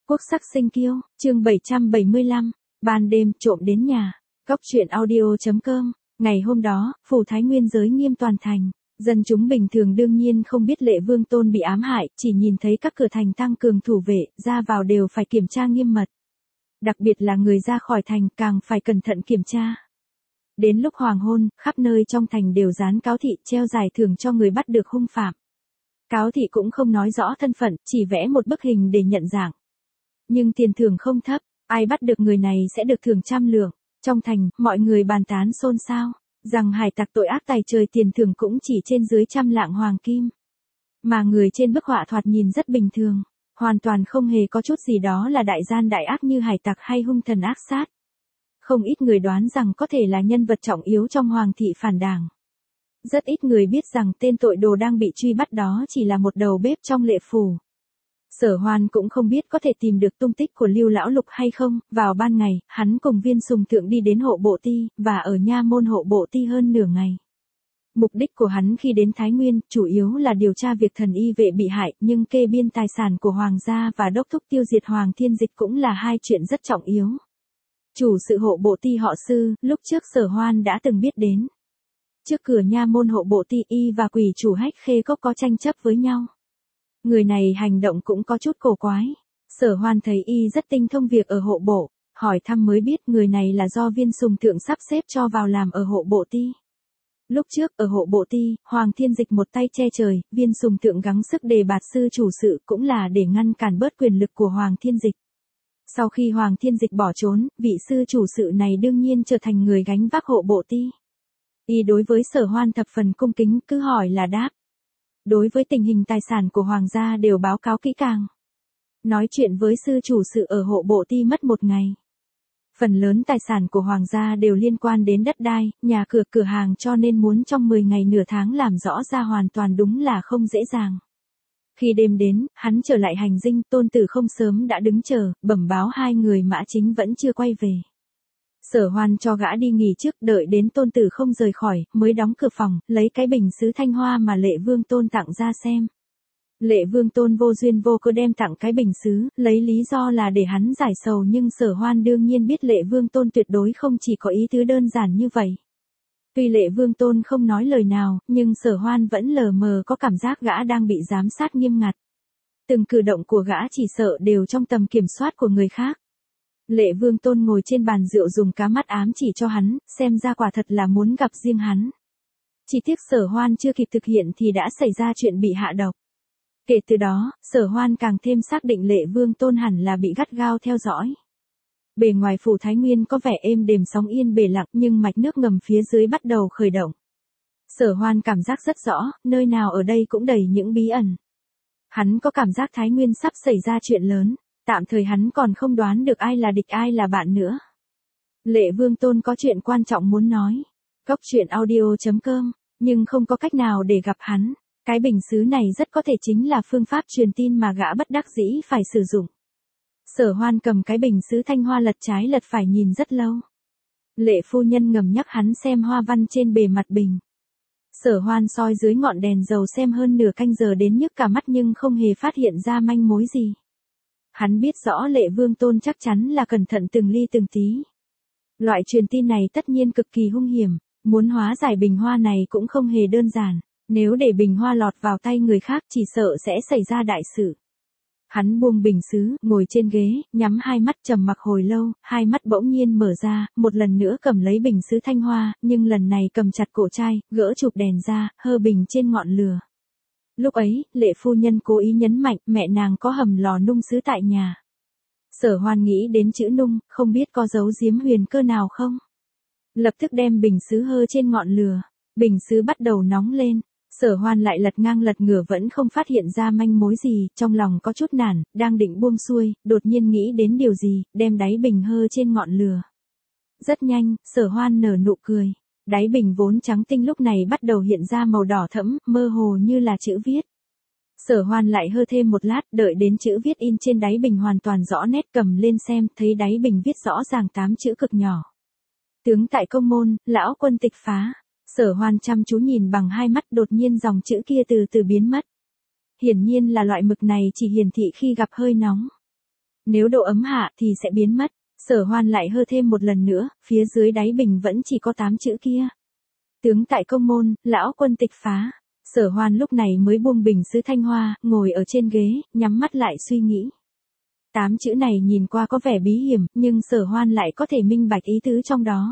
Quốc sắc sinh kiêu, chương 775, ban đêm trộm đến nhà. Góc truyện audio.com. Ngày hôm đó, phủ Thái Nguyên giới nghiêm toàn thành. Dân chúng bình thường đương nhiên không biết Lệ Vương Tôn bị ám hại, chỉ nhìn thấy các cửa thành tăng cường thủ vệ, ra vào đều phải kiểm tra nghiêm mật. Đặc biệt là người ra khỏi thành càng phải cẩn thận kiểm tra. Đến lúc hoàng hôn, khắp nơi trong thành đều dán cáo thị treo giải thưởng cho người bắt được hung phạm. Cáo thị cũng không nói rõ thân phận, chỉ vẽ một bức hình để nhận dạng. Nhưng tiền thưởng không thấp, ai bắt được người này sẽ được thưởng 100 lượng. Trong thành, mọi người bàn tán xôn xao, rằng hải tặc tội ác tày trời tiền thưởng cũng chỉ trên dưới 100 lạng hoàng kim. Mà người trên bức họa thoạt nhìn rất bình thường, hoàn toàn không hề có chút gì đó là đại gian đại ác như hải tặc hay hung thần ác sát. Không ít người đoán rằng có thể là nhân vật trọng yếu trong hoàng thị phản đảng. Rất ít người biết rằng tên tội đồ đang bị truy bắt đó chỉ là một đầu bếp trong Lệ phủ. Sở Hoan cũng không biết có thể tìm được tung tích của Lưu Lão Lục hay không. Vào ban ngày, hắn cùng Viên Sùng Thượng đi đến hộ bộ ti, và ở nha môn hộ bộ ti hơn nửa ngày. Mục đích của hắn khi đến Thái Nguyên, chủ yếu là điều tra việc thần y vệ bị hại, nhưng kê biên tài sản của Hoàng gia và đốc thúc tiêu diệt Hoàng Thiên Dịch cũng là hai chuyện rất trọng yếu. Chủ sự hộ bộ ti họ Sư, lúc trước Sở Hoan đã từng biết đến. Trước cửa nha môn hộ bộ ti, y và quỷ chủ Hách Khê Cốc có tranh chấp với nhau. Người này hành động cũng có chút cổ quái. Sở Hoan thấy y rất tinh thông việc ở hộ bộ, hỏi thăm mới biết người này là do Viên Sùng Thượng sắp xếp cho vào làm ở hộ bộ ti. Lúc trước ở hộ bộ ti, Hoàng Thiên Dịch một tay che trời, Viên Sùng Thượng gắng sức đề bạt sư chủ sự cũng là để ngăn cản bớt quyền lực của Hoàng Thiên Dịch. Sau khi Hoàng Thiên Dịch bỏ trốn, vị sư chủ sự này đương nhiên trở thành người gánh vác hộ bộ ti. Y đối với Sở Hoan thập phần cung kính, cứ hỏi là đáp. Đối với tình hình tài sản của Hoàng gia đều báo cáo kỹ càng. Nói chuyện với sư chủ sự ở hộ bộ ti mất một ngày. Phần lớn tài sản của Hoàng gia đều liên quan đến đất đai, nhà cửa, cửa hàng, cho nên muốn trong 10 ngày nửa tháng làm rõ ra hoàn toàn đúng là không dễ dàng. Khi đêm đến, hắn trở lại hành dinh, Tôn Tử Không sớm đã đứng chờ, bẩm báo hai người Mã Chính vẫn chưa quay về. Sở Hoan cho gã đi nghỉ trước, đợi đến Tôn Tử Không rời khỏi, mới đóng cửa phòng, lấy cái bình sứ thanh hoa mà Lệ Vương Tôn tặng ra xem. Lệ Vương Tôn vô duyên vô cớ đem tặng cái bình sứ, lấy lý do là để hắn giải sầu, nhưng Sở Hoan đương nhiên biết Lệ Vương Tôn tuyệt đối không chỉ có ý tứ đơn giản như vậy. Tuy Lệ Vương Tôn không nói lời nào, nhưng Sở Hoan vẫn lờ mờ có cảm giác gã đang bị giám sát nghiêm ngặt. Từng cử động của gã chỉ sợ đều trong tầm kiểm soát của người khác. Lệ Vương Tôn ngồi trên bàn rượu dùng cá mắt ám chỉ cho hắn, xem ra quả thật là muốn gặp riêng hắn. Chỉ tiếc Sở Hoan chưa kịp thực hiện thì đã xảy ra chuyện bị hạ độc. Kể từ đó, Sở Hoan càng thêm xác định Lệ Vương Tôn hẳn là bị gắt gao theo dõi. Bề ngoài phủ Thái Nguyên có vẻ êm đềm sóng yên bề lặng, nhưng mạch nước ngầm phía dưới bắt đầu khởi động. Sở Hoan cảm giác rất rõ, nơi nào ở đây cũng đầy những bí ẩn. Hắn có cảm giác Thái Nguyên sắp xảy ra chuyện lớn, tạm thời hắn còn không đoán được ai là địch ai là bạn nữa. Lệ Vương Tôn có chuyện quan trọng muốn nói. Góc truyện audio.com, nhưng không có cách nào để gặp hắn. Cái bình sứ này rất có thể chính là phương pháp truyền tin mà gã bất đắc dĩ phải sử dụng. Sở Hoan cầm cái bình sứ thanh hoa lật trái lật phải nhìn rất lâu. Lệ phu nhân ngầm nhắc hắn xem hoa văn trên bề mặt bình. Sở Hoan soi dưới ngọn đèn dầu xem hơn nửa canh giờ đến nhức cả mắt nhưng không hề phát hiện ra manh mối gì. Hắn biết rõ Lệ Vương Tôn chắc chắn là cẩn thận từng ly từng tí. Loại truyền tin này tất nhiên cực kỳ hung hiểm, muốn hóa giải bình hoa này cũng không hề đơn giản. Nếu để bình hoa lọt vào tay người khác chỉ sợ sẽ xảy ra đại sự. Hắn buông bình sứ, ngồi trên ghế, nhắm hai mắt trầm mặc hồi lâu, hai mắt bỗng nhiên mở ra, một lần nữa cầm lấy bình sứ thanh hoa, nhưng lần này cầm chặt cổ chai, gỡ chụp đèn ra, hơ bình trên ngọn lửa. Lúc ấy, Lệ phu nhân cố ý nhấn mạnh mẹ nàng có hầm lò nung sứ tại nhà. Sở Hoan nghĩ đến chữ nung, không biết có dấu giếm huyền cơ nào không. Lập tức đem bình sứ hơ trên ngọn lửa, bình sứ bắt đầu nóng lên. Sở Hoan lại lật ngang lật ngửa vẫn không phát hiện ra manh mối gì, trong lòng có chút nản, đang định buông xuôi, đột nhiên nghĩ đến điều gì, đem đáy bình hơ trên ngọn lửa. Rất nhanh, Sở Hoan nở nụ cười, đáy bình vốn trắng tinh lúc này bắt đầu hiện ra màu đỏ thẫm, mơ hồ như là chữ viết. Sở Hoan lại hơ thêm một lát, đợi đến chữ viết in trên đáy bình hoàn toàn rõ nét cầm lên xem, thấy đáy bình viết rõ ràng 8 chữ cực nhỏ. Tướng tại công môn, lão quân tịch phá. Sở Hoan chăm chú nhìn bằng hai mắt, đột nhiên dòng chữ kia từ từ biến mất. Hiển nhiên là loại mực này chỉ hiển thị khi gặp hơi nóng. Nếu độ ấm hạ thì sẽ biến mất. Sở Hoan lại hơ thêm một lần nữa, phía dưới đáy bình vẫn chỉ có 8 chữ kia. Tướng tại công môn, lão quân tịch phá. Sở Hoan lúc này mới buông bình sứ thanh hoa, ngồi ở trên ghế, nhắm mắt lại suy nghĩ. 8 chữ này nhìn qua có vẻ bí hiểm, nhưng Sở Hoan lại có thể minh bạch ý tứ trong đó.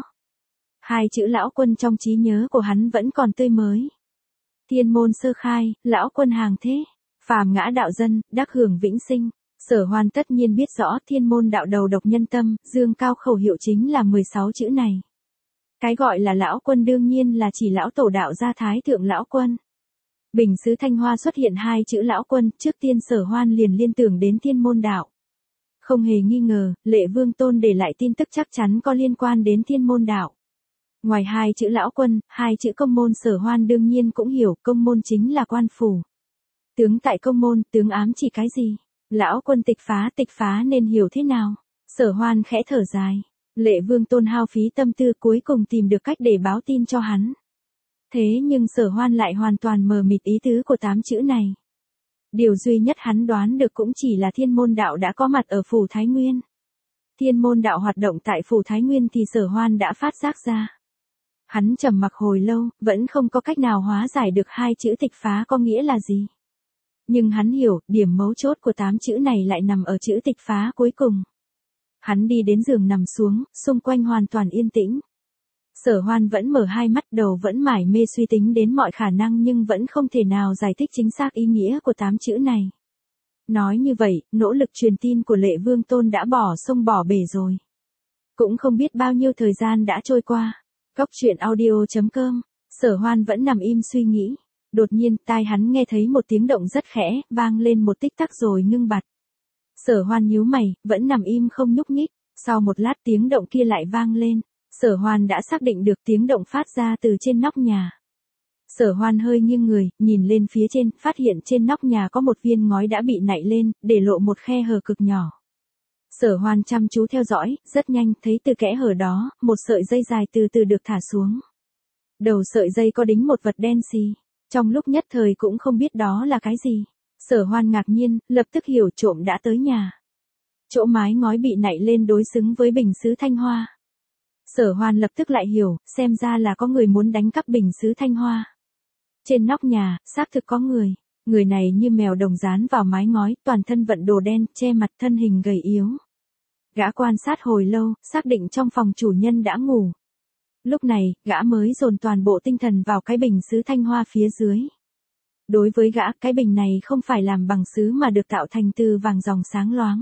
2 chữ lão quân trong trí nhớ của hắn vẫn còn tươi mới. Thiên môn sơ khai, lão quân hàng thế, phàm ngã đạo dân, đắc hưởng vĩnh sinh. Sở Hoan tất nhiên biết rõ thiên môn đạo đầu độc nhân tâm, dương cao khẩu hiệu chính là 16 chữ này. Cái gọi là lão quân đương nhiên là chỉ lão tổ đạo gia thái thượng lão quân. Bình sứ thanh hoa xuất hiện 2 chữ lão quân, trước tiên Sở Hoan liền liên tưởng đến thiên môn đạo. Không hề nghi ngờ, Lệ Vương Tôn để lại tin tức chắc chắn có liên quan đến thiên môn đạo. Ngoài 2 chữ lão quân, 2 chữ công môn Sở Hoan đương nhiên cũng hiểu công môn chính là quan phủ. Tướng tại công môn, tướng ám chỉ cái gì? Lão quân tịch phá nên hiểu thế nào? Sở Hoan khẽ thở dài. Lệ Vương Tôn hao phí tâm tư cuối cùng tìm được cách để báo tin cho hắn. Thế nhưng Sở Hoan lại hoàn toàn mờ mịt ý tứ của 8 chữ này. Điều duy nhất hắn đoán được cũng chỉ là thiên môn đạo đã có mặt ở phủ Thái Nguyên. Thiên môn đạo hoạt động tại phủ Thái Nguyên thì Sở Hoan đã phát giác ra. Hắn trầm mặc hồi lâu, vẫn không có cách nào hóa giải được 2 chữ tịch phá có nghĩa là gì. Nhưng hắn hiểu, điểm mấu chốt của 8 chữ này lại nằm ở chữ tịch phá cuối cùng. Hắn đi đến giường nằm xuống, xung quanh hoàn toàn yên tĩnh. Sở Hoan vẫn mở 2 mắt, đầu vẫn mải mê suy tính đến mọi khả năng nhưng vẫn không thể nào giải thích chính xác ý nghĩa của 8 chữ này. Nói như vậy, nỗ lực truyền tin của Lệ Vương Tôn đã bỏ sông bỏ bể rồi. Cũng không biết bao nhiêu thời gian đã trôi qua. Góc truyện audio.com, Sở Hoan vẫn nằm im suy nghĩ. Đột nhiên, tai hắn nghe thấy một tiếng động rất khẽ, vang lên một tích tắc rồi ngưng bặt. Sở Hoan nhíu mày, vẫn nằm im không nhúc nhích. Sau một lát tiếng động kia lại vang lên. Sở Hoan đã xác định được tiếng động phát ra từ trên nóc nhà. Sở Hoan hơi nghiêng người, nhìn lên phía trên, phát hiện trên nóc nhà có một viên ngói đã bị nạy lên, để lộ một khe hở cực nhỏ. Sở Hoan chăm chú theo dõi, rất nhanh, thấy từ kẽ hở đó, một sợi dây dài từ từ được thả xuống. Đầu sợi dây có đính một vật đen xì. Trong lúc nhất thời cũng không biết đó là cái gì. Sở Hoan ngạc nhiên, lập tức hiểu trộm đã tới nhà. Chỗ mái ngói bị nạy lên đối xứng với bình sứ thanh hoa. Sở Hoan lập tức lại hiểu, xem ra là có người muốn đánh cắp bình sứ thanh hoa. Trên nóc nhà, xác thực có người. Người này như mèo đồng dán vào mái ngói, toàn thân vận đồ đen, che mặt, thân hình gầy yếu. Gã quan sát hồi lâu, xác định trong phòng chủ nhân đã ngủ. Lúc này, gã mới dồn toàn bộ tinh thần vào cái bình sứ thanh hoa phía dưới. Đối với gã, cái bình này không phải làm bằng sứ mà được tạo thành từ vàng ròng sáng loáng.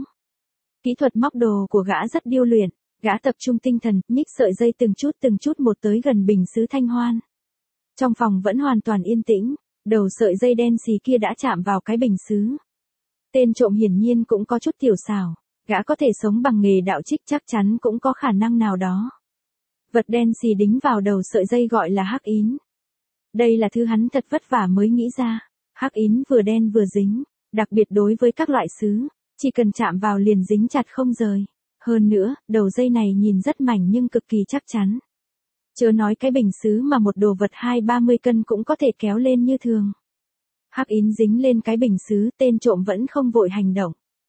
Kỹ thuật móc đồ của gã rất điêu luyện. Gã tập trung tinh thần, nhích sợi dây từng chút một tới gần bình sứ thanh hoan. Trong phòng vẫn hoàn toàn yên tĩnh, đầu sợi dây đen xì kia đã chạm vào cái bình sứ. Tên trộm hiển nhiên cũng có chút tiểu xảo, gã có thể sống bằng nghề đạo trích chắc chắn cũng có khả năng nào đó. Vật đen xì đính vào đầu sợi dây gọi là hắc ín. Đây là thứ hắn thật vất vả mới nghĩ ra, hắc ín vừa đen vừa dính, đặc biệt đối với các loại sứ, chỉ cần chạm vào liền dính chặt không rời. Hơn nữa, đầu dây này nhìn rất mảnh nhưng cực kỳ chắc chắn. Chớ nói cái bình sứ mà một đồ vật 20-30 cân cũng có thể kéo lên như thường. Hắc ín dính lên cái bình sứ, tên trộm vẫn không vội hành động.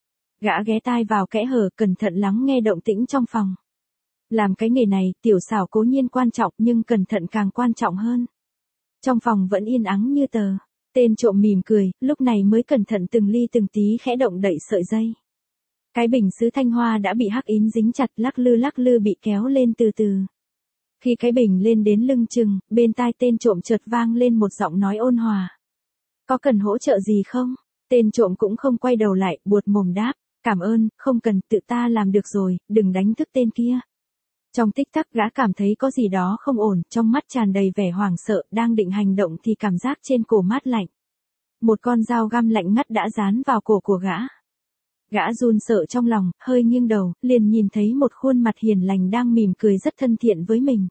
Gã ghé tai vào kẽ hở, cẩn thận lắng nghe động tĩnh trong phòng. Làm cái nghề này, tiểu xảo cố nhiên quan trọng nhưng cẩn thận càng quan trọng hơn. Trong phòng vẫn yên ắng như tờ. Tên trộm mỉm cười, lúc này mới cẩn thận từng ly từng tí khẽ động đậy sợi dây. Cái bình sứ thanh hoa đã bị hắc ín dính chặt, lắc lư bị kéo lên từ từ. Khi cái bình lên đến lưng chừng, bên tai tên trộm chợt vang lên một giọng nói ôn hòa. Có cần hỗ trợ gì không? Tên trộm cũng không quay đầu lại, buột mồm đáp, cảm ơn, không cần, tự ta làm được rồi, đừng đánh thức tên kia. Trong tích tắc gã cảm thấy có gì đó không ổn, trong mắt tràn đầy vẻ hoảng sợ, đang định hành động thì cảm giác trên cổ mát lạnh. Một con dao găm lạnh ngắt đã dán vào cổ của gã. Gã run sợ trong lòng, hơi nghiêng đầu, liền nhìn thấy một khuôn mặt hiền lành đang mỉm cười rất thân thiện với mình.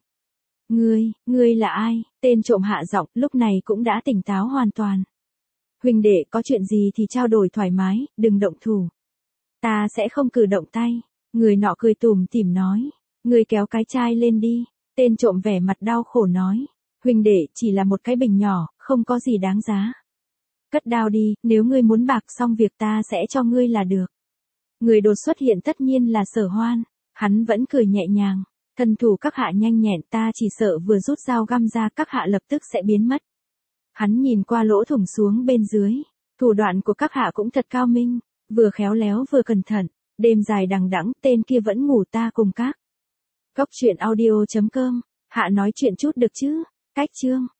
Ngươi là ai? Tên trộm hạ giọng, lúc này cũng đã tỉnh táo hoàn toàn. Huynh đệ, có chuyện gì thì trao đổi thoải mái, đừng động thủ. Ta sẽ không cử động tay. Người nọ cười tủm tỉm nói. Ngươi kéo cái chai lên đi. Tên trộm vẻ mặt đau khổ nói. Huynh đệ, chỉ là một cái bình nhỏ, không có gì đáng giá. Cất đao đi, nếu ngươi muốn bạc xong việc ta sẽ cho ngươi là được. Người đột xuất hiện tất nhiên là Sở Hoan, hắn vẫn cười nhẹ nhàng, thân thủ các hạ nhanh nhẹn, ta chỉ sợ vừa rút dao găm ra các hạ lập tức sẽ biến mất. Hắn nhìn qua lỗ thủng xuống bên dưới, thủ đoạn của các hạ cũng thật cao minh, vừa khéo léo vừa cẩn thận, đêm dài đằng đẵng tên kia vẫn ngủ ta cùng các. Cốc truyện audio.com, hạ nói chuyện chút được chứ, cách chương.